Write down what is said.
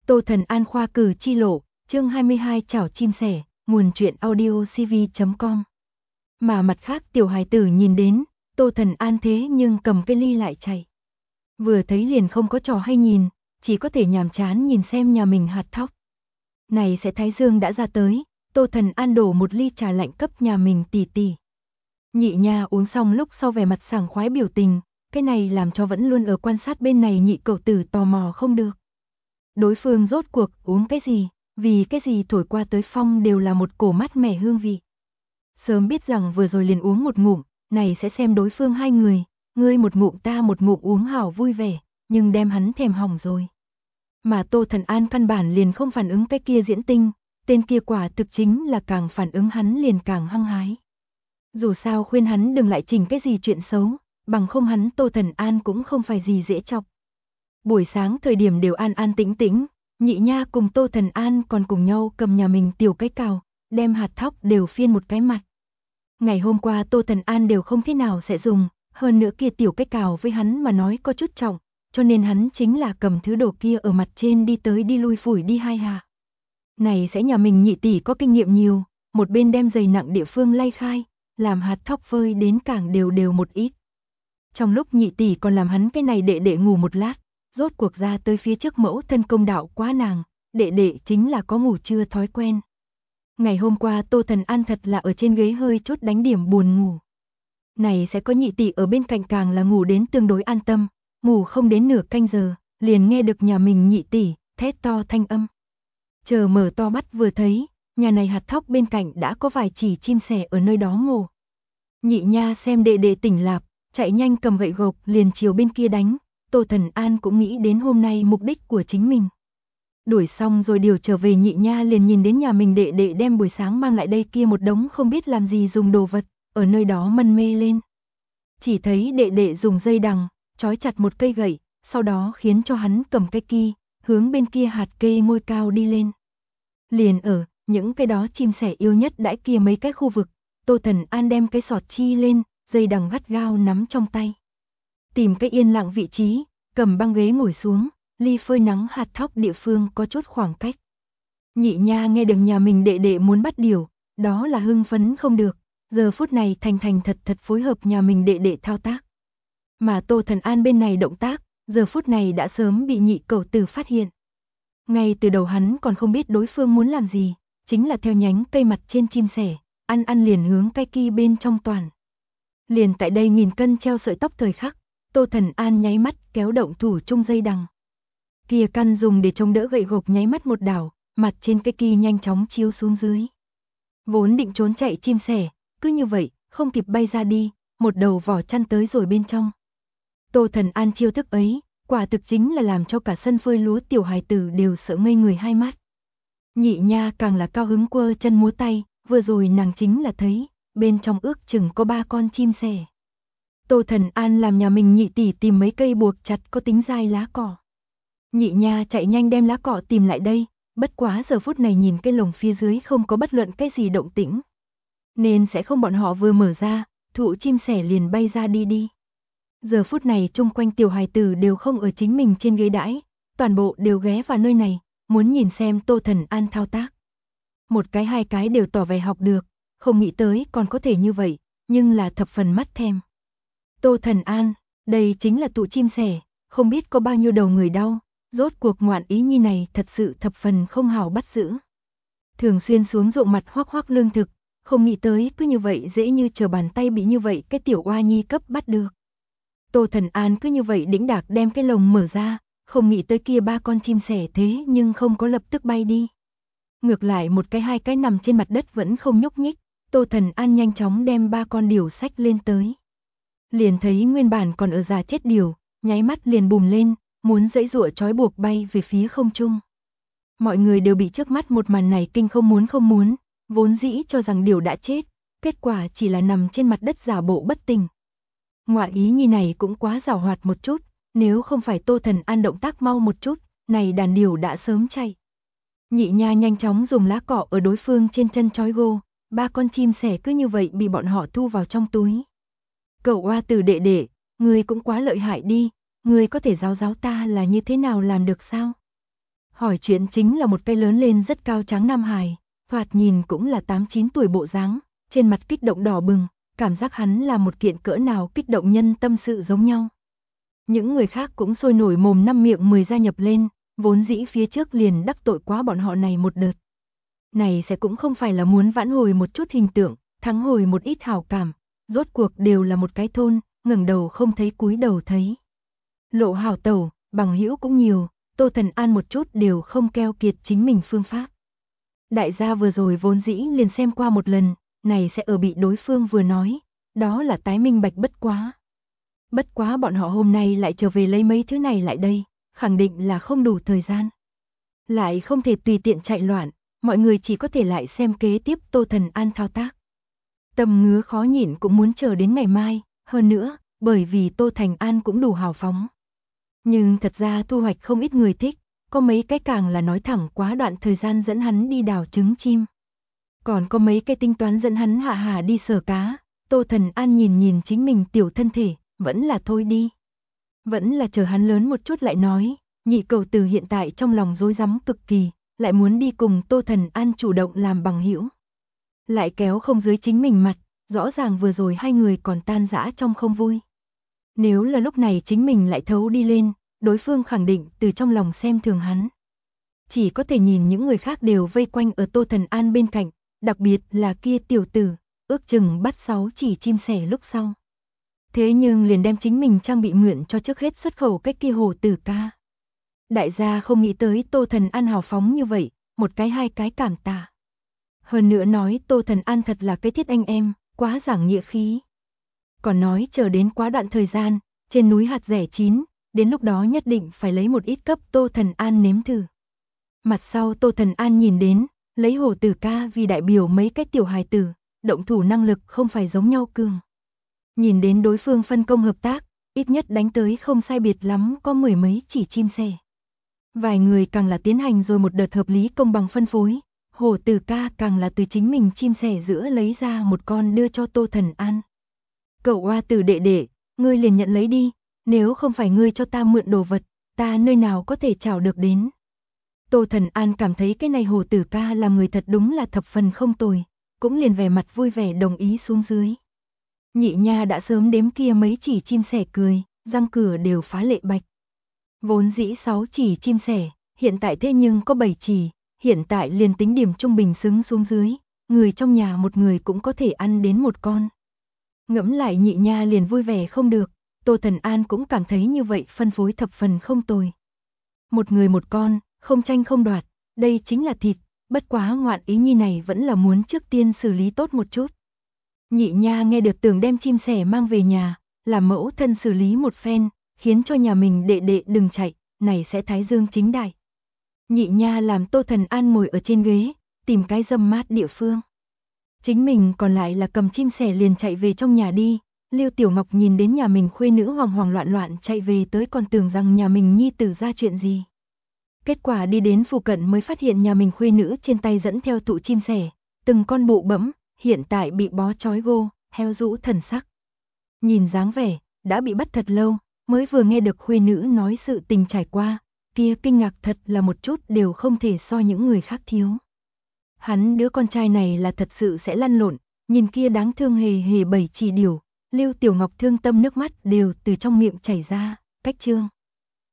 Tô Thần An khoa cử chi lộ, chương 22 chảo chim sẻ, nguồn truyện audio cv.com. Mà mặt khác tiểu hài tử nhìn đến, Tô Thần An thế nhưng cầm cái ly lại chạy. Vừa thấy liền không có trò hay nhìn, chỉ có thể nhàm chán nhìn xem nhà mình hạt thóc. Này sẽ thái dương đã ra tới, Tô Thần An đổ một ly trà lạnh cấp nhà mình tỷ tỷ. Nhị nha uống xong lúc sau vẻ mặt sảng khoái biểu tình, cái này làm cho vẫn luôn ở quan sát bên này nhị cậu tử tò mò không được. Đối phương rốt cuộc uống cái gì, vì cái gì thổi qua tới phong đều là một cổ mát mẻ hương vị. Sớm biết rằng vừa rồi liền uống một ngụm, này sẽ xem đối phương hai người, ngươi một ngụm ta một ngụm uống hảo vui vẻ, nhưng đem hắn thèm hỏng rồi. Mà Tô Thần An căn bản liền không phản ứng cái kia diễn tinh, tên kia quả thực chính là càng phản ứng hắn liền càng hăng hái. Dù sao khuyên hắn đừng lại chỉnh cái gì chuyện xấu, bằng không hắn Tô Thần An cũng không phải gì dễ chọc. Buổi sáng thời điểm đều an an tĩnh tĩnh, nhị nha cùng Tô Thần An còn cùng nhau cầm nhà mình tiểu cái cào, đem hạt thóc đều phiên một cái mặt. Ngày hôm qua Tô Thần An đều không thế nào sẽ dùng, hơn nữa kia tiểu cái cào với hắn mà nói có chút trọng, cho nên hắn chính là cầm thứ đồ kia ở mặt trên đi tới đi lui phủi đi hai hạ. Này sẽ nhà mình nhị tỷ có kinh nghiệm nhiều, một bên đem giày nặng địa phương lay khai, làm hạt thóc phơi đến càng đều đều một ít. Trong lúc nhị tỷ còn làm hắn cái này đệ ngủ một lát, rốt cuộc ra tới phía trước mẫu thân công đạo quá nàng, đệ chính là có ngủ trưa thói quen. Ngày hôm qua Tô Thần An thật là ở trên ghế hơi chút đánh điểm buồn ngủ. Này sẽ có nhị tỷ ở bên cạnh càng là ngủ đến tương đối an tâm, ngủ không đến nửa canh giờ, liền nghe được nhà mình nhị tỷ thét to thanh âm. Chờ mở to mắt vừa thấy, nhà này hạt thóc bên cạnh đã có vài chỉ chim sẻ ở nơi đó ngủ. Nhị nha xem đệ tỉnh lạp, chạy nhanh cầm gậy gộc liền chiều bên kia đánh. Tô Thần An cũng nghĩ đến hôm nay mục đích của chính mình. Đuổi xong rồi điều trở về nhị nha liền nhìn đến nhà mình đệ đem buổi sáng mang lại đây kia một đống không biết làm gì dùng đồ vật, ở nơi đó mân mê lên. Chỉ thấy đệ dùng dây đằng, trói chặt một cây gậy, sau đó khiến cho hắn cầm cái kia, hướng bên kia hạt kê ngôi cao đi lên. Liền ở, những cái đó chim sẻ yêu nhất đãi kia mấy cái khu vực, Tô Thần An đem cái sọt chi lên, dây đằng gắt gao nắm trong tay. Tìm cái yên lặng vị trí, cầm băng ghế ngồi xuống, ly phơi nắng hạt thóc địa phương có chút khoảng cách. Nhị nha nghe được nhà mình đệ muốn bắt điều, đó là hưng phấn không được, giờ phút này thành thật phối hợp nhà mình đệ thao tác. Mà Tô Thần An bên này động tác, giờ phút này đã sớm bị nhị cẩu tử phát hiện. Ngay từ đầu hắn còn không biết đối phương muốn làm gì, chính là theo nhánh cây mặt trên chim sẻ, ăn liền hướng cái kia bên trong toàn. Liền tại đây 1000 cân treo sợi tóc thời khắc, Tô Thần An nháy mắt kéo động thủ chung dây đằng. Kia căn dùng để chống đỡ gậy gộc nháy mắt một đảo, mặt trên cái kia nhanh chóng chiếu xuống dưới. Vốn định trốn chạy chim sẻ, cứ như vậy, không kịp bay ra đi, một đầu vỏ chăn tới rồi bên trong. Tô Thần An chiêu thức ấy, quả thực chính là làm cho cả sân phơi lúa tiểu hài tử đều sợ ngây người hai mắt. Nhị nha càng là cao hứng quơ chân múa tay, vừa rồi nàng chính là thấy, bên trong ước chừng có 3 con chim sẻ. Tô Thần An làm nhà mình nhị tỷ tìm mấy cây buộc chặt có tính dai lá cỏ. Nhị nha chạy nhanh đem lá cỏ tìm lại đây, bất quá giờ phút này nhìn cái lồng phía dưới không có bất luận cái gì động tĩnh. Nên sẽ không bọn họ vừa mở ra, thụ chim sẻ liền bay ra đi. Giờ phút này chung quanh tiểu hài tử đều không ở chính mình trên ghế đãi, toàn bộ đều ghé vào nơi này, muốn nhìn xem Tô Thần An thao tác. Một cái hai cái đều tỏ vẻ học được, không nghĩ tới còn có thể như vậy, nhưng là thập phần mắt thèm. Tô Thần An, đây chính là tụ chim sẻ, không biết có bao nhiêu đầu người đau, rốt cuộc ngoạn ý nhi này thật sự thập phần không hảo bắt giữ. Thường xuyên xuống ruộng mặt hoắc lương thực, không nghĩ tới cứ như vậy dễ như trở bàn tay bị như vậy cái tiểu oa nhi cấp bắt được. Tô Thần An cứ như vậy đĩnh đạc đem cái lồng mở ra, không nghĩ tới kia 3 con chim sẻ thế nhưng không có lập tức bay đi. Ngược lại một cái hai cái nằm trên mặt đất vẫn không nhúc nhích, Tô Thần An nhanh chóng đem 3 con điểu xách lên tới. Liền thấy nguyên bản còn ở già chết điểu, nháy mắt liền bùm lên, muốn giãy giụa trói buộc bay về phía không trung. Mọi người đều bị trước mắt một màn này kinh không muốn, vốn dĩ cho rằng điểu đã chết, kết quả chỉ là nằm trên mặt đất giả bộ bất tỉnh. Ngoại ý nhi này cũng quá giàu hoạt một chút, nếu không phải Tô Thần An động tác mau một chút, này đàn điểu đã sớm chạy. Nhị nha nhanh chóng dùng lá cỏ ở đối phương trên chân trói gô, 3 con chim sẻ cứ như vậy bị bọn họ thu vào trong túi. Cậu oa tử đệ, ngươi cũng quá lợi hại đi, ngươi có thể giáo ta là như thế nào làm được sao? Hỏi chuyện chính là một cái lớn lên rất cao tráng nam hài, thoạt nhìn cũng là 8-9 tuổi bộ dáng, trên mặt kích động đỏ bừng, cảm giác hắn là một kiện cỡ nào kích động nhân tâm sự giống nhau. Những người khác cũng sôi nổi mồm năm miệng mười gia nhập lên, vốn dĩ phía trước liền đắc tội quá bọn họ này một đợt. Này sẽ cũng không phải là muốn vãn hồi một chút hình tượng, thắng hồi một ít hảo cảm, rốt cuộc đều là một cái thôn, ngẩng đầu không thấy cúi đầu thấy. Lộ hảo tẩu, bằng hữu cũng nhiều, Tô Thần An một chút đều không keo kiệt chính mình phương pháp. Đại gia vừa rồi vốn dĩ liền xem qua một lần, này sẽ ở bị đối phương vừa nói, đó là tái minh bạch bất quá. Bất quá bọn họ hôm nay lại trở về lấy mấy thứ này lại đây, khẳng định là không đủ thời gian. Lại không thể tùy tiện chạy loạn, mọi người chỉ có thể lại xem kế tiếp Tô Thần An thao tác. Tâm ngứa khó nhịn cũng muốn chờ đến ngày mai, hơn nữa, bởi vì Tô Thành An cũng đủ hào phóng. Nhưng thật ra thu hoạch không ít người thích, có mấy cái càng là nói thẳng quá đoạn thời gian dẫn hắn đi đào trứng chim. Còn có mấy cái tính toán dẫn hắn hạ hà đi sờ cá, Tô Thần An nhìn nhìn chính mình tiểu thân thể, vẫn là thôi đi. Vẫn là chờ hắn lớn một chút lại nói, nhị cầu từ hiện tại trong lòng rối rắm cực kỳ, lại muốn đi cùng Tô Thần An chủ động làm bằng hữu. Lại kéo không dưới chính mình mặt, rõ ràng vừa rồi hai người còn tan rã trong không vui. Nếu là lúc này chính mình lại thấu đi lên, đối phương khẳng định từ trong lòng xem thường hắn. Chỉ có thể nhìn những người khác đều vây quanh ở Tô Thần An bên cạnh, đặc biệt là kia tiểu tử, ước chừng bắt 6 chỉ chim sẻ lúc sau. Thế nhưng liền đem chính mình trang bị mượn cho trước hết xuất khẩu cái kia hồ tử ca. Đại gia không nghĩ tới Tô Thần An hào phóng như vậy, một cái hai cái cảm tạ. Hơn nữa nói Tô Thần An thật là cái thiết anh em, quá giảng nghĩa khí. Còn nói chờ đến quá đoạn thời gian, trên núi hạt rẻ chín, đến lúc đó nhất định phải lấy một ít cấp Tô Thần An nếm thử. Mặt sau Tô Thần An nhìn đến, lấy hồ tử ca vì đại biểu mấy cái tiểu hài tử, động thủ năng lực không phải giống nhau cường. Nhìn đến đối phương phân công hợp tác, ít nhất đánh tới không sai biệt lắm có 10 mấy chỉ chim sẻ. Vài người càng là tiến hành rồi một đợt hợp lý công bằng phân phối, hồ tử ca càng là từ chính mình chim sẻ giữa lấy ra một con đưa cho Tô Thần An. Cậu oa tử đệ đệ, ngươi liền nhận lấy đi, nếu không phải ngươi cho ta mượn đồ vật, ta nơi nào có thể chào được đến. Tô Thần An cảm thấy cái này hồ tử ca làm người thật đúng là thập phần không tồi, cũng liền vẻ mặt vui vẻ đồng ý xuống dưới. Nhị nha đã sớm đếm kia mấy chỉ chim sẻ cười, răng cửa đều phá lệ bạch. Vốn dĩ 6 chỉ chim sẻ, hiện tại thế nhưng có 7 chỉ, hiện tại liền tính điểm trung bình xứng xuống dưới, người trong nhà một người cũng có thể ăn đến một con. Ngẫm lại nhị nha liền vui vẻ không được, Tô Thần An cũng cảm thấy như vậy phân phối thập phần không tồi. Một người một con, không tranh không đoạt, đây chính là thịt, bất quá ngoạn ý nhi này vẫn là muốn trước tiên xử lý tốt một chút. Nhị nha nghe được tưởng đem chim sẻ mang về nhà, làm mẫu thân xử lý một phen, khiến cho nhà mình đệ đệ đừng chạy, này sẽ thái dương chính đại. Nhị nha làm Tô Thần An ngồi ở trên ghế, tìm cái râm mát địa phương. Chính mình còn lại là cầm chim sẻ liền chạy về trong nhà đi. Lưu Tiểu Ngọc nhìn đến nhà mình khuê nữ hoang hoang loạn loạn chạy về tới còn tưởng rằng nhà mình nhi tử ra chuyện gì. Kết quả đi đến phụ cận mới phát hiện nhà mình khuê nữ trên tay dẫn theo tụ chim sẻ, từng con bụ bẫm, hiện tại bị bó trói gô, heo rũ thần sắc. Nhìn dáng vẻ, đã bị bắt thật lâu, mới vừa nghe được khuê nữ nói sự tình trải qua, kia kinh ngạc thật là một chút đều không thể so những người khác thiếu. Hắn đứa con trai này là thật sự sẽ lăn lộn, nhìn kia đáng thương hề hề 7 chỉ điểu, Lưu Tiểu Ngọc thương tâm nước mắt đều từ trong miệng chảy ra, cách chương.